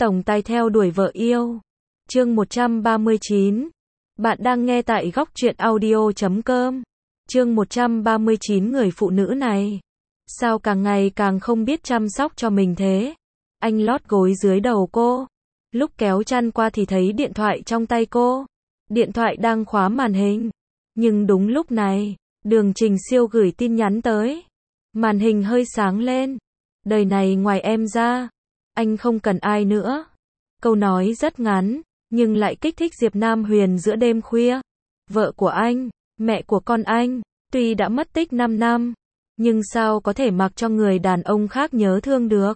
Tổng tài theo đuổi vợ yêu. Chương 139. Bạn đang nghe tại góc truyện audio.com. Chương 139. Người phụ nữ này sao càng ngày càng không biết chăm sóc cho mình thế? Anh lót gối dưới đầu cô. Lúc kéo chăn qua thì thấy điện thoại trong tay cô. Điện thoại đang khóa màn hình. Nhưng đúng lúc này, Đường Trình Siêu gửi tin nhắn tới. Màn hình hơi sáng lên. Đời này ngoài em ra, anh không cần ai nữa. Câu nói rất ngắn, nhưng lại kích thích Diệp Nam Huyền giữa đêm khuya. Vợ của anh, mẹ của con anh, tuy đã mất tích 5 năm, nhưng sao có thể mặc cho người đàn ông khác nhớ thương được.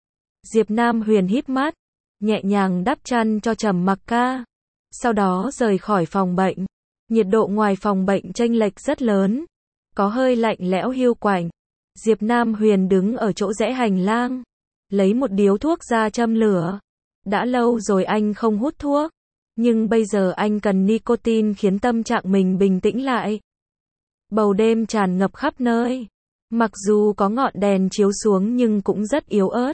Diệp Nam Huyền híp mắt, nhẹ nhàng đắp chăn cho Trầm Mặc Ca. Sau đó rời khỏi phòng bệnh. Nhiệt độ ngoài phòng bệnh chênh lệch rất lớn, có hơi lạnh lẽo hiu quạnh. Diệp Nam Huyền đứng ở chỗ rẽ hành lang, lấy một điếu thuốc ra châm lửa. Đã lâu rồi anh không hút thuốc, nhưng bây giờ anh cần nicotine khiến tâm trạng mình bình tĩnh lại. Bầu đêm tràn ngập khắp nơi, mặc dù có ngọn đèn chiếu xuống nhưng cũng rất yếu ớt.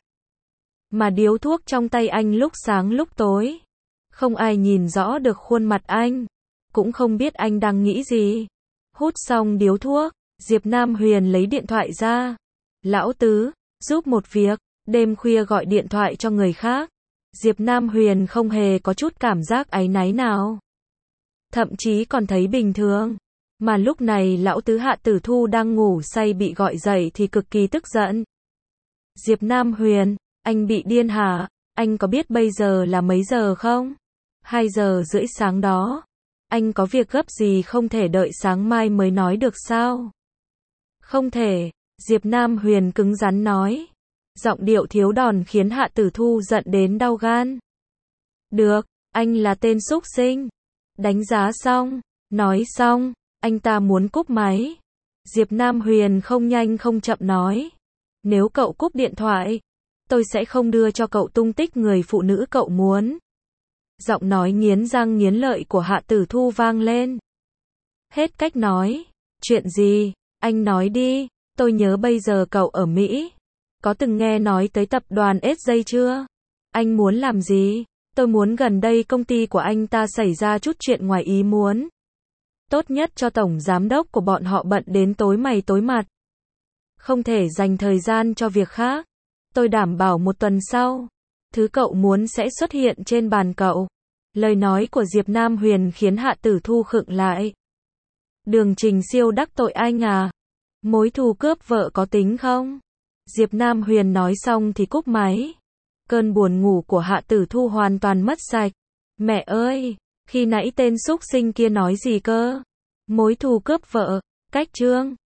Mà điếu thuốc trong tay anh lúc sáng lúc tối, không ai nhìn rõ được khuôn mặt anh, cũng không biết anh đang nghĩ gì. Hút xong điếu thuốc, Diệp Nam Huyền lấy điện thoại ra. Lão Tứ, giúp một việc, đêm khuya gọi điện thoại cho người khác. Diệp Nam Huyền không hề có chút cảm giác áy náy nào. Thậm chí còn thấy bình thường. Mà lúc này Lão Tứ Hạ Tử Thu đang ngủ say bị gọi dậy thì cực kỳ tức giận. Diệp Nam Huyền, anh bị điên hả? Anh có biết bây giờ là mấy giờ không? 2 giờ rưỡi sáng đó. Anh có việc gấp gì không thể đợi sáng mai mới nói được sao? Không thể, Diệp Nam Huyền cứng rắn nói. Giọng điệu thiếu đòn khiến Hạ Tử Thu giận đến đau gan. Được, anh là tên súc sinh. Đánh giá xong, nói xong, anh ta muốn cúp máy. Diệp Nam Huyền không nhanh không chậm nói. Nếu cậu cúp điện thoại, tôi sẽ không đưa cho cậu tung tích người phụ nữ cậu muốn. Giọng nói nghiến răng nghiến lợi của Hạ Tử Thu vang lên. Hết cách nói. Chuyện gì? Anh nói đi. Tôi nhớ bây giờ cậu ở Mỹ. Có từng nghe nói tới tập đoàn SJ chưa? Anh muốn làm gì? Tôi muốn gần đây công ty của anh ta xảy ra chút chuyện ngoài ý muốn. Tốt nhất cho tổng giám đốc của bọn họ bận đến tối mày tối mặt. Không thể dành thời gian cho việc khác. Tôi đảm bảo 1 tuần sau, thứ cậu muốn sẽ xuất hiện trên bàn cậu. Lời nói của Diệp Nam Huyền khiến Hạ Tử Thu khựng lại. Đường Trình Siêu đắc tội anh à? Mối thù cướp vợ có tính không? Diệp Nam Huyền nói xong thì cúp máy. Cơn buồn ngủ của Hạ Tử Thu hoàn toàn mất sạch. Mẹ ơi, khi nãy tên súc sinh kia nói gì cơ? Mối thù cướp vợ, cách chương.